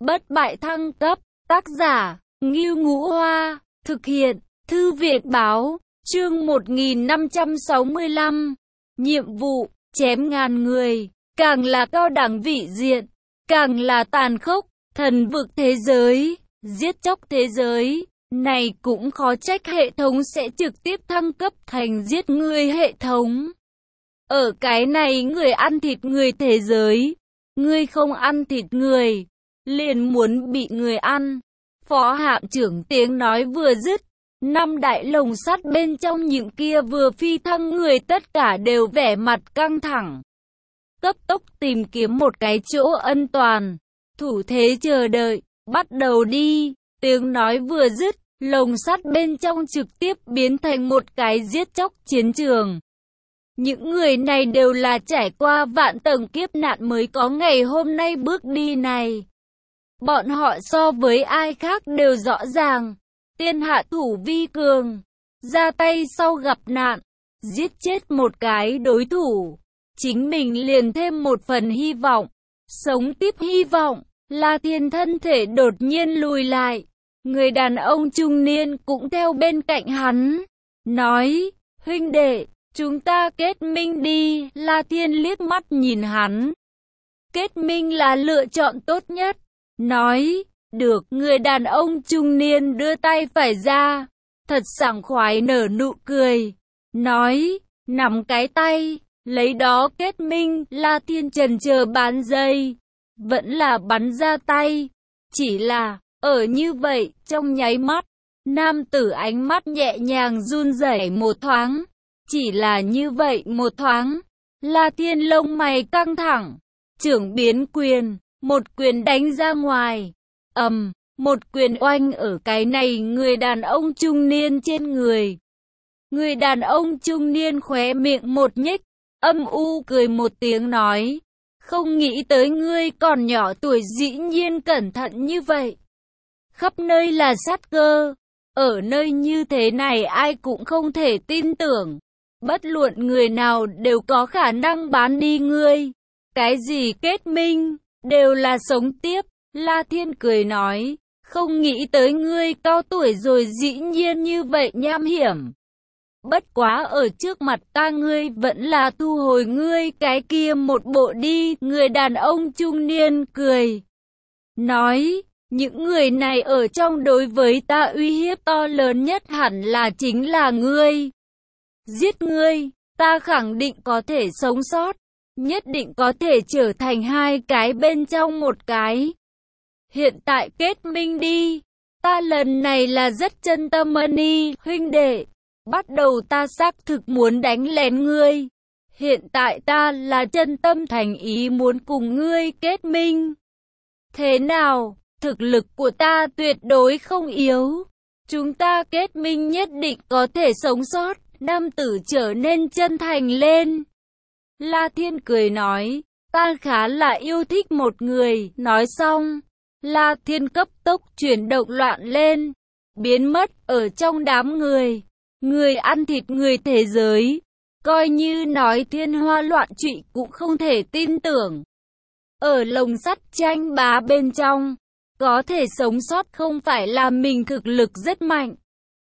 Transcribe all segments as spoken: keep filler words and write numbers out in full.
Bất bại thăng cấp, tác giả, Ngưu Ngũ Hoa, thực hiện, Thư viện báo, chương một nghìn năm trăm sáu mươi lăm. Nhiệm vụ, chém ngàn người, càng là cao đẳng vị diện, càng là tàn khốc, thần vực thế giới, giết chóc thế giới. Này cũng khó trách hệ thống sẽ trực tiếp thăng cấp thành giết người hệ thống. Ở cái này người ăn thịt người thế giới, người không ăn thịt người, liền muốn bị người ăn. Phó hạm trưởng tiếng nói vừa dứt, năm đại lồng sắt bên trong những kia vừa phi thăng người tất cả đều vẻ mặt căng thẳng. Cấp tốc tìm kiếm một cái chỗ an toàn, thủ thế chờ đợi, bắt đầu đi. Tiếng nói vừa dứt, lồng sắt bên trong trực tiếp biến thành một cái giết chóc chiến trường. Những người này đều là trải qua vạn tầng kiếp nạn mới có ngày hôm nay bước đi này. Bọn họ so với ai khác đều rõ ràng, tiên hạ thủ vi cường, ra tay sau gặp nạn, giết chết một cái đối thủ, chính mình liền thêm một phần hy vọng, sống tiếp hy vọng. La Thiên thân thể đột nhiên lùi lại, người đàn ông trung niên cũng theo bên cạnh hắn, nói, huynh đệ, chúng ta kết minh đi. La Thiên liếc mắt nhìn hắn, kết minh là lựa chọn tốt nhất, nói, được. Người đàn ông trung niên đưa tay phải ra, thật sảng khoái nở nụ cười, nói, nắm cái tay, lấy đó kết minh. La Thiên chần chờ bán giây, vẫn là bắn ra tay, chỉ là, ở như vậy, trong nháy mắt, nam tử ánh mắt nhẹ nhàng run rẩy một thoáng, chỉ là như vậy một thoáng, La Thiên lông mày căng thẳng, trưởng biến quyền, một quyền đánh ra ngoài, ầm, một quyền oanh ở cái này người đàn ông trung niên trên người. Người đàn ông trung niên khóe miệng một nhếch, âm u cười một tiếng nói, không nghĩ tới ngươi còn nhỏ tuổi dĩ nhiên cẩn thận như vậy. Khắp nơi là sát cơ, ở nơi như thế này ai cũng không thể tin tưởng, bất luận người nào đều có khả năng bán đi ngươi. Cái gì kết minh, đều là sống tiếp. La Thiên cười nói, không nghĩ tới ngươi cao tuổi rồi dĩ nhiên như vậy nham hiểm. Bất quá ở trước mặt ta ngươi vẫn là thu hồi ngươi cái kia một bộ đi. Người đàn ông trung niên cười, nói, những người này ở trong đối với ta uy hiếp to lớn nhất hẳn là chính là ngươi. Giết ngươi, ta khẳng định có thể sống sót, nhất định có thể trở thành hai cái bên trong một cái. Hiện tại kết minh đi, ta lần này là rất chân tâm ân huynh đệ. Bắt đầu ta xác thực muốn đánh lén ngươi. Hiện tại ta là chân tâm thành ý muốn cùng ngươi kết minh. Thế nào, thực lực của ta tuyệt đối không yếu. Chúng ta kết minh nhất định có thể sống sót. Nam tử trở nên chân thành lên. La Thiên cười nói, ta khá là yêu thích một người. Nói xong, La Thiên cấp tốc chuyển động loạn lên, biến mất ở trong đám người. Người ăn thịt người thế giới, coi như nói thiên hoa loạn trụy cũng không thể tin tưởng. Ở lồng sắt tranh bá bên trong, có thể sống sót không phải là mình thực lực rất mạnh,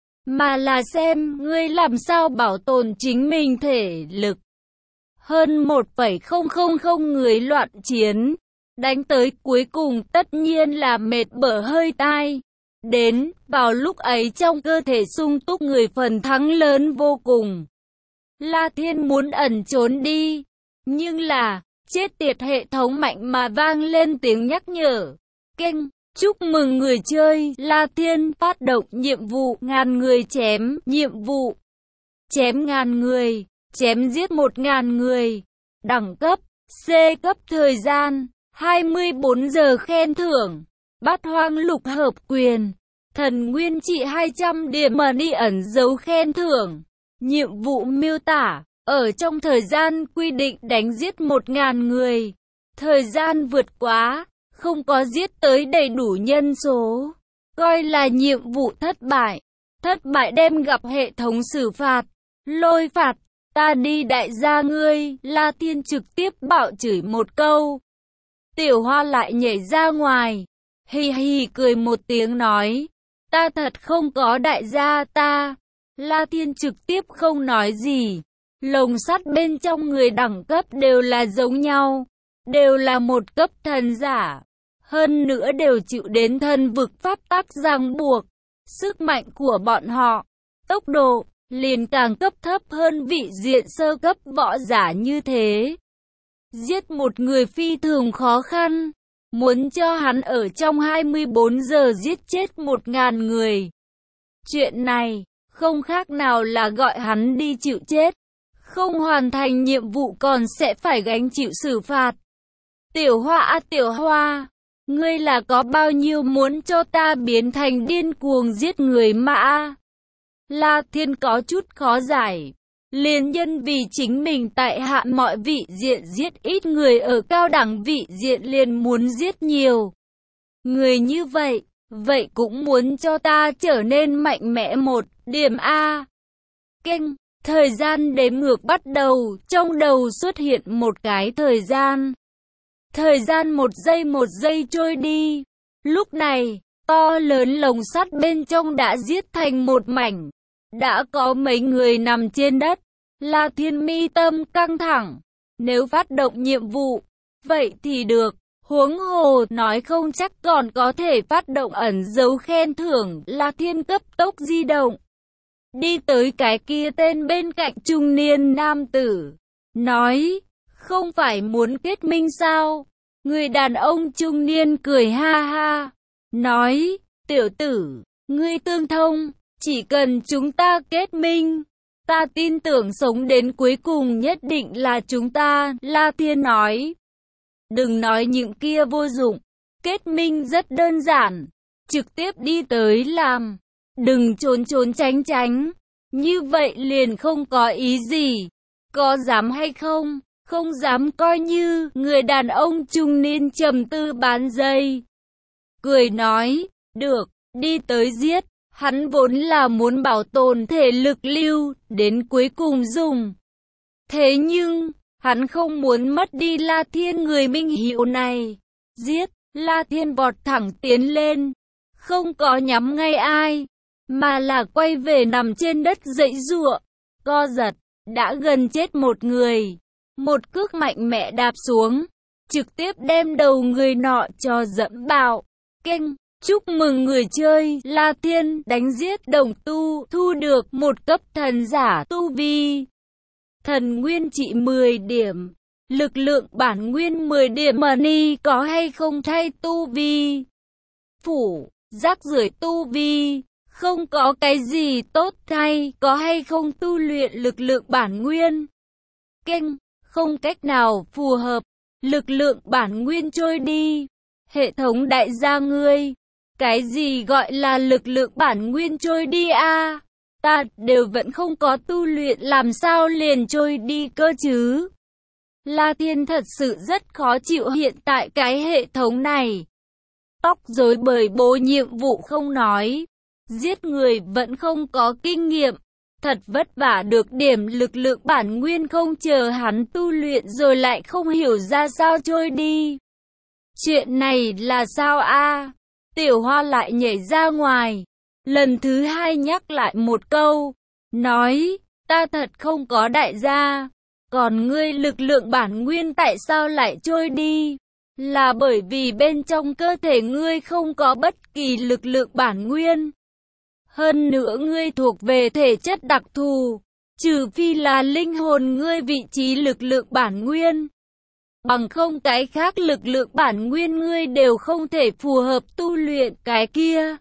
mà là xem ngươi làm sao bảo tồn chính mình thể lực. Hơn một phẩy không không không người loạn chiến, đánh tới cuối cùng tất nhiên là mệt bở hơi tai. Đến, vào lúc ấy trong cơ thể sung túc người phần thắng lớn vô cùng. La Thiên muốn ẩn trốn đi, nhưng là, chết tiệt hệ thống mạnh mà vang lên tiếng nhắc nhở. Kênh, chúc mừng người chơi, La Thiên phát động nhiệm vụ ngàn người chém, nhiệm vụ. Chém ngàn người, chém giết một ngàn người. Đẳng cấp, C cấp. Thời gian, hai mươi bốn giờ. Khen thưởng, Bát Hoang Lục Hợp Quyền, thần nguyên trị hai trăm điểm money. Ẩn dấu khen thưởng. Nhiệm vụ miêu tả, ở trong thời gian quy định đánh giết một ngàn người. Thời gian vượt quá, không có giết tới đầy đủ nhân số, coi là nhiệm vụ thất bại. Thất bại đem gặp hệ thống xử phạt, lôi phạt. Ta đi đại gia ngươi. La Thiên trực tiếp bạo chửi một câu. Tiểu Hoa lại nhảy ra ngoài. hì hì cười một tiếng nói, ta thật không có đại gia ta. La Thiên trực tiếp không nói gì. Lồng sắt bên trong người đẳng cấp đều là giống nhau, đều là một cấp thần giả. Hơn nữa đều chịu đến thần vực pháp tắc ràng buộc. Sức mạnh của bọn họ, tốc độ, liền càng cấp thấp hơn vị diện sơ cấp võ giả như thế. Giết một người phi thường khó khăn. Muốn cho hắn ở trong hai mươi bốn giờ giết chết một ngàn người. Chuyện này, không khác nào là gọi hắn đi chịu chết. Không hoàn thành nhiệm vụ còn sẽ phải gánh chịu xử phạt. Tiểu Hoa à Tiểu Hoa, ngươi là có bao nhiêu muốn cho ta biến thành điên cuồng giết người mà? La Thiên có chút khó giải. Liền nhân vì chính mình tại hạ mọi vị diện giết ít người ở cao đẳng vị diện liền muốn giết nhiều người như vậy, vậy cũng muốn cho ta trở nên mạnh mẽ một điểm A. Kênh, thời gian đếm ngược bắt đầu, trong đầu xuất hiện một cái thời gian. Thời gian một giây một giây trôi đi. Lúc này, to lớn lồng sắt bên trong đã giết thành một mảnh. Đã có mấy người nằm trên đất. La Thiên mi tâm căng thẳng. Nếu phát động nhiệm vụ, vậy thì được. Huống hồ nói không chắc còn có thể phát động ẩn dấu khen thưởng. La Thiên cấp tốc di động. Đi tới cái kia tên bên cạnh trung niên nam tử. Nói, không phải muốn kết minh sao? Người đàn ông trung niên cười ha ha. Nói, tiểu tử, ngươi tương thông. Chỉ cần chúng ta kết minh, ta tin tưởng sống đến cuối cùng nhất định là chúng ta, La Thiên nói. Đừng nói những kia vô dụng, kết minh rất đơn giản, trực tiếp đi tới làm, đừng trốn trốn tránh tránh, như vậy liền không có ý gì, có dám hay không, không dám coi như, người đàn ông trung niên trầm tư bán giây. Cười nói, được, đi tới giết. Hắn vốn là muốn bảo tồn thể lực lưu, đến cuối cùng dùng. Thế nhưng, hắn không muốn mất đi La Thiên người minh hữu này. Giết, La Thiên vọt thẳng tiến lên. Không có nhắm ngay ai, mà là quay về nằm trên đất giãy giụa, co giật, đã gần chết một người. Một cước mạnh mẽ đạp xuống, trực tiếp đem đầu người nọ cho dẫm bạo. Kênh. Chúc mừng người chơi, La Thiên đánh giết đồng tu, thu được một cấp thần giả tu vi. Thần nguyên trị mười điểm, lực lượng bản nguyên mười điểm, money có hay không thay tu vi. Phủ, rác rưởi tu vi, không có cái gì tốt thay, có hay không tu luyện lực lượng bản nguyên. Kênh, không cách nào phù hợp, lực lượng bản nguyên trôi đi. Hệ thống đại gia ngươi. Cái gì gọi là lực lượng bản nguyên trôi đi a? À? Ta đều vẫn không có tu luyện làm sao liền trôi đi cơ chứ? La Thiên thật sự rất khó chịu hiện tại cái hệ thống này. Tóc rối bời bố nhiệm vụ không nói. Giết người vẫn không có kinh nghiệm. Thật vất vả được điểm lực lượng bản nguyên không chờ hắn tu luyện rồi lại không hiểu ra sao trôi đi. Chuyện này là sao a? À? Tiểu Hoa lại nhảy ra ngoài, lần thứ hai nhắc lại một câu, nói, ta thật không có đại gia, còn ngươi lực lượng bản nguyên tại sao lại trôi đi? Là bởi vì bên trong cơ thể ngươi không có bất kỳ lực lượng bản nguyên. Hơn nữa ngươi thuộc về thể chất đặc thù, trừ phi là linh hồn ngươi vị trí lực lượng bản nguyên. Bằng không cái khác lực lượng bản nguyên ngươi đều không thể phù hợp tu luyện cái kia.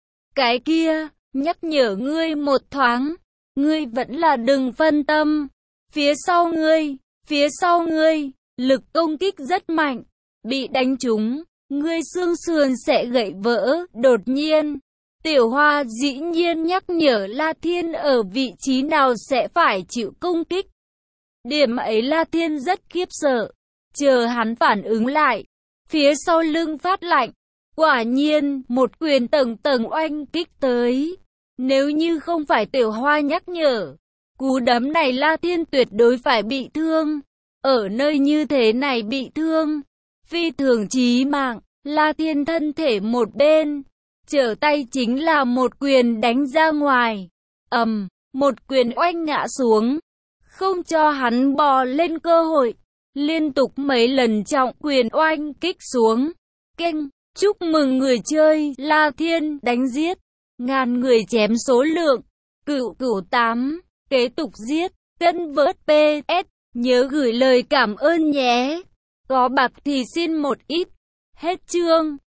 Cái kia, nhắc nhở ngươi một thoáng, ngươi vẫn là đừng phân tâm. Phía sau ngươi, phía sau ngươi, lực công kích rất mạnh, bị đánh trúng, ngươi xương sườn sẽ gãy vỡ. Đột nhiên, Tiểu Hoa dĩ nhiên nhắc nhở La Thiên ở vị trí nào sẽ phải chịu công kích. Điểm ấy La Thiên rất khiếp sợ. Chờ hắn phản ứng lại, phía sau lưng phát lạnh, quả nhiên một quyền tầng tầng oanh kích tới. Nếu như không phải Tiểu Hoa nhắc nhở, cú đấm này La Thiên tuyệt đối phải bị thương. Ở nơi như thế này bị thương, phi thường chí mạng. La Thiên thân thể một bên, trở tay chính là một quyền đánh ra ngoài. Ầm, một quyền oanh ngã xuống, không cho hắn bò lên cơ hội. Liên tục mấy lần trọng quyền oanh kích xuống. Keng, chúc mừng người chơi, La Thiên đánh giết. Ngàn người chém số lượng, cửu cửu tám, kế tục giết, cân vớt pê ét, nhớ gửi lời cảm ơn nhé. Có bạc thì xin một ít. Hết chương.